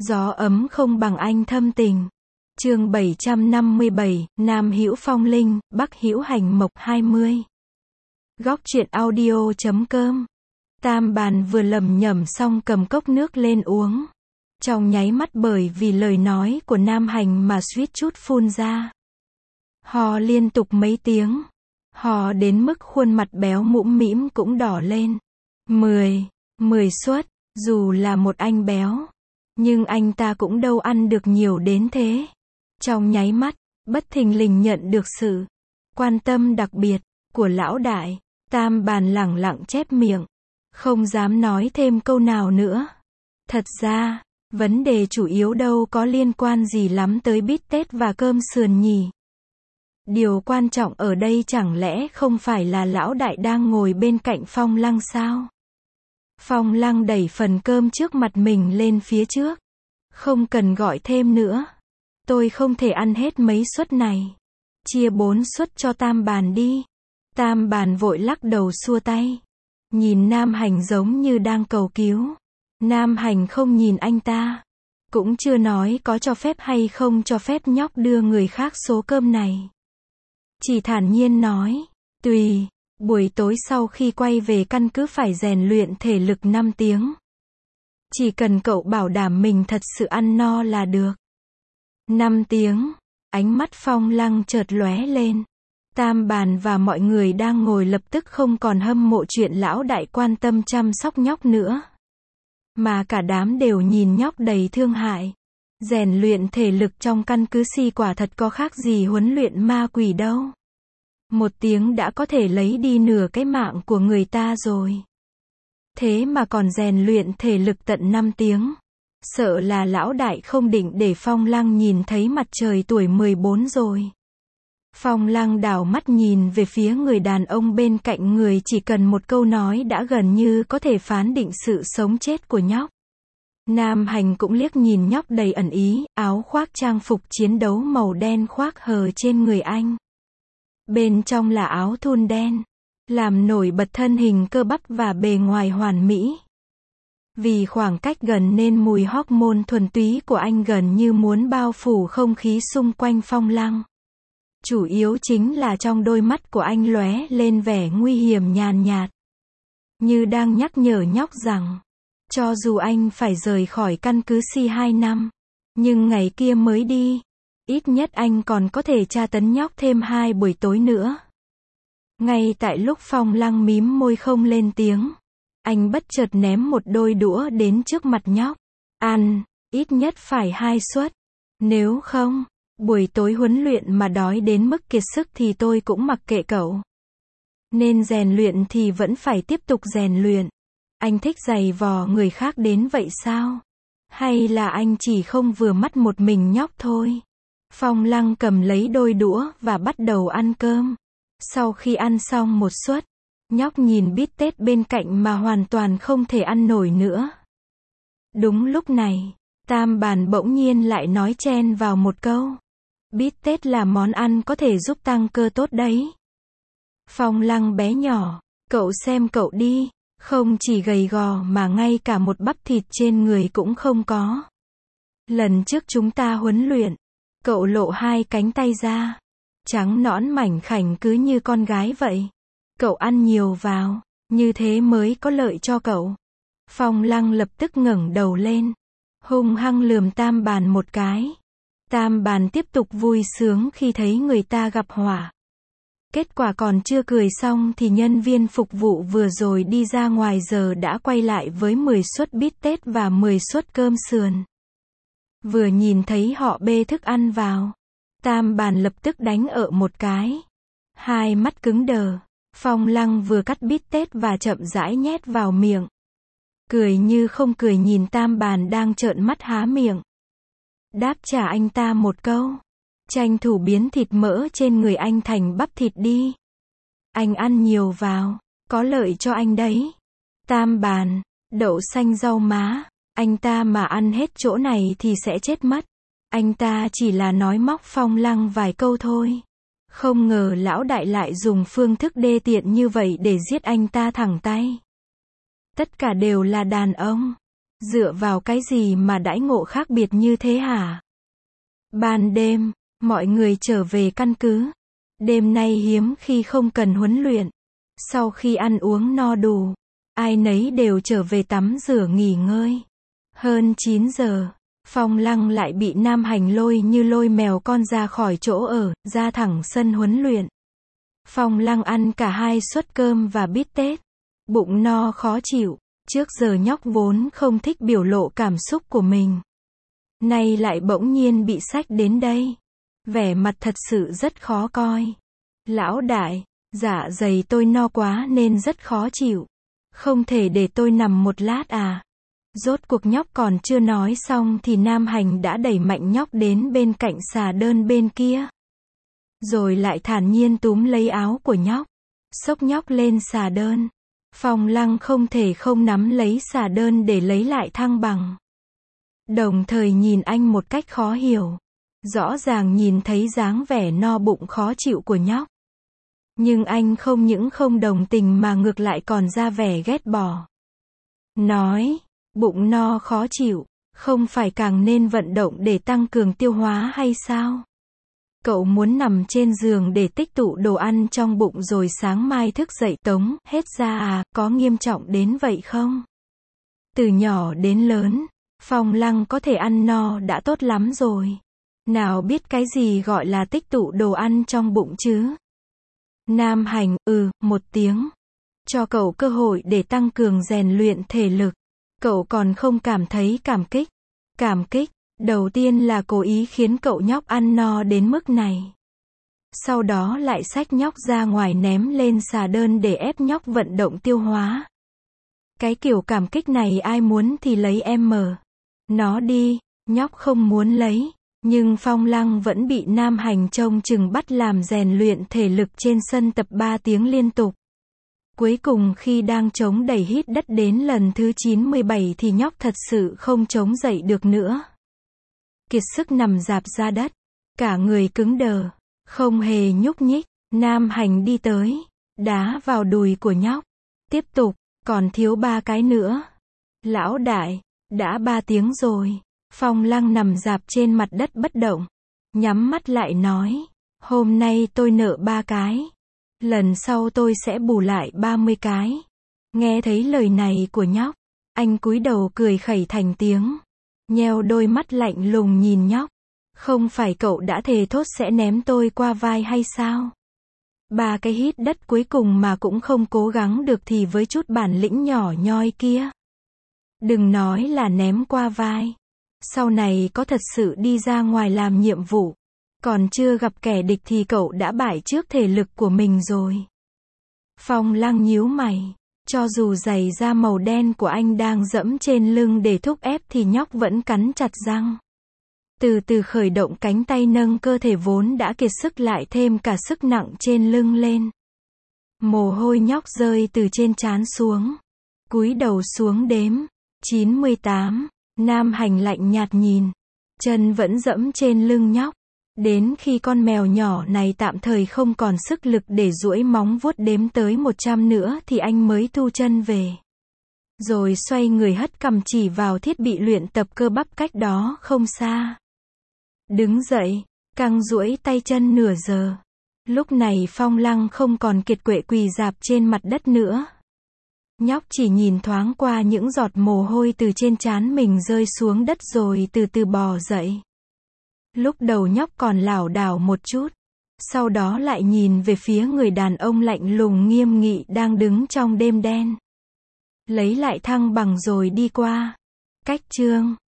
Gió ấm không bằng anh thâm tình. Chương 757, Nam hữu phong linh, Bắc hữu hành mộc 20. Góc truyện audio.com. Tam Bàn vừa lẩm nhẩm xong cầm cốc nước lên uống. Trong nháy mắt bởi vì lời nói của Nam Hành mà suýt chút phun ra. Hò liên tục mấy tiếng. Hò đến mức khuôn mặt béo mũm mĩm cũng đỏ lên. 10 suất, dù là một anh béo. Nhưng anh ta cũng đâu ăn được nhiều đến thế. Trong nháy mắt, bất thình lình nhận được sự quan tâm đặc biệt của lão đại. Tam Bàn lẳng lặng chép miệng. Không dám nói thêm câu nào nữa. Thật ra, vấn đề chủ yếu đâu có liên quan gì lắm tới bít tết và cơm sườn nhỉ. Điều quan trọng ở đây chẳng lẽ không phải là lão đại đang ngồi bên cạnh Phong Lăng sao? Phong Lăng đẩy phần cơm trước mặt mình lên phía trước. Không cần gọi thêm nữa. Tôi không thể ăn hết mấy suất này. Chia 4 suất cho Tam Bàn đi. Tam Bàn vội lắc đầu xua tay. Nhìn Nam Hành giống như đang cầu cứu. Nam Hành không nhìn anh ta. Cũng chưa nói có cho phép hay không cho phép nhóc đưa người khác số cơm này. Chỉ thản nhiên nói. Tùy. Buổi tối sau khi quay về căn cứ phải rèn luyện thể lực 5 tiếng. Chỉ cần cậu bảo đảm mình thật sự ăn no là được. 5 tiếng. Ánh mắt Phong Lăng chợt lóe lên. Tam Bàn và mọi người đang ngồi lập tức không còn hâm mộ chuyện lão đại quan tâm chăm sóc nhóc nữa. Mà cả đám đều nhìn nhóc đầy thương hại. Rèn luyện thể lực trong căn cứ si quả thật có khác gì huấn luyện ma quỷ đâu. 1 tiếng đã có thể lấy đi nửa cái mạng của người ta rồi. Thế mà còn rèn luyện thể lực tận 5 tiếng. Sợ là lão đại không định để Phong Lăng nhìn thấy mặt trời tuổi 14 rồi. Phong Lăng đảo mắt nhìn về phía người đàn ông bên cạnh người chỉ cần một câu nói đã gần như có thể phán định sự sống chết của nhóc. Nam Hành cũng liếc nhìn nhóc đầy ẩn ý, áo khoác trang phục chiến đấu màu đen khoác hờ trên người anh. Bên trong là áo thun đen, làm nổi bật thân hình cơ bắp và bề ngoài hoàn mỹ. Vì khoảng cách gần nên mùi hormone thuần túy của anh gần như muốn bao phủ không khí xung quanh Phong Lăng. Chủ yếu chính là trong đôi mắt của anh lóe lên vẻ nguy hiểm nhàn nhạt. Như đang nhắc nhở nhóc rằng, cho dù anh phải rời khỏi căn cứ si 2 năm, nhưng ngày kia mới đi, ít nhất anh còn có thể tra tấn nhóc thêm 2 buổi tối nữa. Ngay tại lúc Phong Lăng mím môi không lên tiếng, anh bất chợt ném một đôi đũa đến trước mặt nhóc. Ăn, ít nhất phải 2 suất. Nếu không, buổi tối huấn luyện mà đói đến mức kiệt sức thì tôi cũng mặc kệ cậu. Nên rèn luyện thì vẫn phải tiếp tục rèn luyện. Anh thích giày vò người khác đến vậy sao? Hay là anh chỉ không vừa mắt một mình nhóc thôi? Phong Lăng cầm lấy đôi đũa và bắt đầu ăn cơm. Sau khi ăn xong 1 suất, nhóc nhìn bít tết bên cạnh mà hoàn toàn không thể ăn nổi nữa. Đúng lúc này, Tam Bàn bỗng nhiên lại nói chen vào một câu. Bít tết là món ăn có thể giúp tăng cơ tốt đấy. Phong Lăng bé nhỏ, cậu xem cậu đi, không chỉ gầy gò mà ngay cả một bắp thịt trên người cũng không có. Lần trước chúng ta huấn luyện, cậu lộ 2 cánh tay ra, trắng nõn mảnh khảnh cứ như con gái vậy. Cậu ăn nhiều vào, như thế mới có lợi cho cậu. Phong Lăng lập tức ngẩng đầu lên, hung hăng lườm Tam Bàn một cái. Tam Bàn tiếp tục vui sướng khi thấy người ta gặp họa. Kết quả còn chưa cười xong thì nhân viên phục vụ vừa rồi đi ra ngoài giờ đã quay lại với 10 suất bít tết và 10 suất cơm sườn. Vừa nhìn thấy họ bê thức ăn vào, Tam Bàn lập tức đánh ợ một cái. 2 mắt cứng đờ. Phong Lăng vừa cắt bít tết và chậm rãi nhét vào miệng. Cười như không cười nhìn Tam Bàn đang trợn mắt há miệng. Đáp trả anh ta một câu. Tranh thủ biến thịt mỡ trên người anh thành bắp thịt đi. Anh ăn nhiều vào, có lợi cho anh đấy. Tam Bàn, đậu xanh rau má, anh ta mà ăn hết chỗ này thì sẽ chết mất. Anh ta chỉ là nói móc Phong Lăng vài câu thôi. Không ngờ lão đại lại dùng phương thức đê tiện như vậy để giết anh ta thẳng tay. Tất cả đều là đàn ông. Dựa vào cái gì mà đãi ngộ khác biệt như thế hả? Ban đêm, mọi người trở về căn cứ. Đêm nay hiếm khi không cần huấn luyện. Sau khi ăn uống no đủ, ai nấy đều trở về tắm rửa nghỉ ngơi. Hơn 9 giờ, Phong Lăng lại bị Nam Hành lôi như lôi mèo con ra khỏi chỗ ở, ra thẳng sân huấn luyện. Phong Lăng ăn cả 2 suất cơm và bít tết. Bụng no khó chịu. Trước giờ nhóc vốn không thích biểu lộ cảm xúc của mình. Nay lại bỗng nhiên bị xách đến đây. Vẻ mặt thật sự rất khó coi. Lão đại, dạ dày tôi no quá nên rất khó chịu. Không thể để tôi nằm một lát à? Rốt cuộc nhóc còn chưa nói xong thì Nam Hành đã đẩy mạnh nhóc đến bên cạnh xà đơn bên kia. Rồi lại thản nhiên túm lấy áo của nhóc. Xốc nhóc lên xà đơn. Phong Lăng không thể không nắm lấy xà đơn để lấy lại thăng bằng. Đồng thời nhìn anh một cách khó hiểu. Rõ ràng nhìn thấy dáng vẻ no bụng khó chịu của nhóc. Nhưng anh không những không đồng tình mà ngược lại còn ra vẻ ghét bỏ. Nói, bụng no khó chịu, không phải càng nên vận động để tăng cường tiêu hóa hay sao? Cậu muốn nằm trên giường để tích tụ đồ ăn trong bụng rồi sáng mai thức dậy tống hết ra à, có nghiêm trọng đến vậy không? Từ nhỏ đến lớn, Phong Lăng có thể ăn no đã tốt lắm rồi. Nào biết cái gì gọi là tích tụ đồ ăn trong bụng chứ? Nam Hành, một tiếng. Cho cậu cơ hội để tăng cường rèn luyện thể lực. Cậu còn không cảm thấy cảm kích. Cảm kích, đầu tiên là cố ý khiến cậu nhóc ăn no đến mức này. Sau đó lại xách nhóc ra ngoài ném lên xà đơn để ép nhóc vận động tiêu hóa. Cái kiểu cảm kích này ai muốn thì lấy em mở. Nó đi, nhóc không muốn lấy. Nhưng Phong Lăng vẫn bị Nam Hành trông chừng bắt làm rèn luyện thể lực trên sân tập 3 tiếng liên tục. Cuối cùng khi đang chống đẩy hít đất đến lần thứ 97 thì nhóc thật sự không chống dậy được nữa. Kiệt sức nằm rạp ra đất. Cả người cứng đờ. Không hề nhúc nhích. Nam Hành đi tới. Đá vào đùi của nhóc. Tiếp tục. Còn thiếu 3 cái nữa. Lão đại. Đã 3 tiếng rồi. Phong Lăng nằm rạp trên mặt đất bất động. Nhắm mắt lại nói. Hôm nay tôi nợ 3 cái. Lần sau tôi sẽ bù lại 30 cái. Nghe thấy lời này của nhóc. Anh cúi đầu cười khẩy thành tiếng. Nheo đôi mắt lạnh lùng nhìn nhóc. Không phải cậu đã thề thốt sẽ ném tôi qua vai hay sao? 3 cái hít đất cuối cùng mà cũng không cố gắng được thì với chút bản lĩnh nhỏ nhoi kia. Đừng nói là ném qua vai. Sau này có thật sự đi ra ngoài làm nhiệm vụ, còn chưa gặp kẻ địch thì cậu đã bại trước thể lực của mình rồi. Phong Lăng nhíu mày. Cho dù giày da màu đen của anh đang dẫm trên lưng để thúc ép thì nhóc vẫn cắn chặt răng. Từ từ khởi động cánh tay nâng cơ thể vốn đã kiệt sức lại thêm cả sức nặng trên lưng lên. Mồ hôi nhóc rơi từ trên trán xuống. Cúi đầu xuống đếm. 98. Nam Hành lạnh nhạt nhìn. Chân vẫn dẫm trên lưng nhóc. Đến khi con mèo nhỏ này tạm thời không còn sức lực để duỗi móng vuốt đếm tới 100 nữa thì anh mới thu chân về. Rồi xoay người hất cằm chỉ vào thiết bị luyện tập cơ bắp cách đó không xa. Đứng dậy, căng duỗi tay chân nửa giờ. Lúc này Phong Lăng không còn kiệt quệ quỳ rạp trên mặt đất nữa. Nhóc chỉ nhìn thoáng qua những giọt mồ hôi từ trên trán mình rơi xuống đất rồi từ từ bò dậy. Lúc đầu nhóc còn lảo đảo một chút. Sau đó lại nhìn về phía người đàn ông lạnh lùng nghiêm nghị đang đứng trong đêm đen. Lấy lại thăng bằng rồi đi qua. Cách chương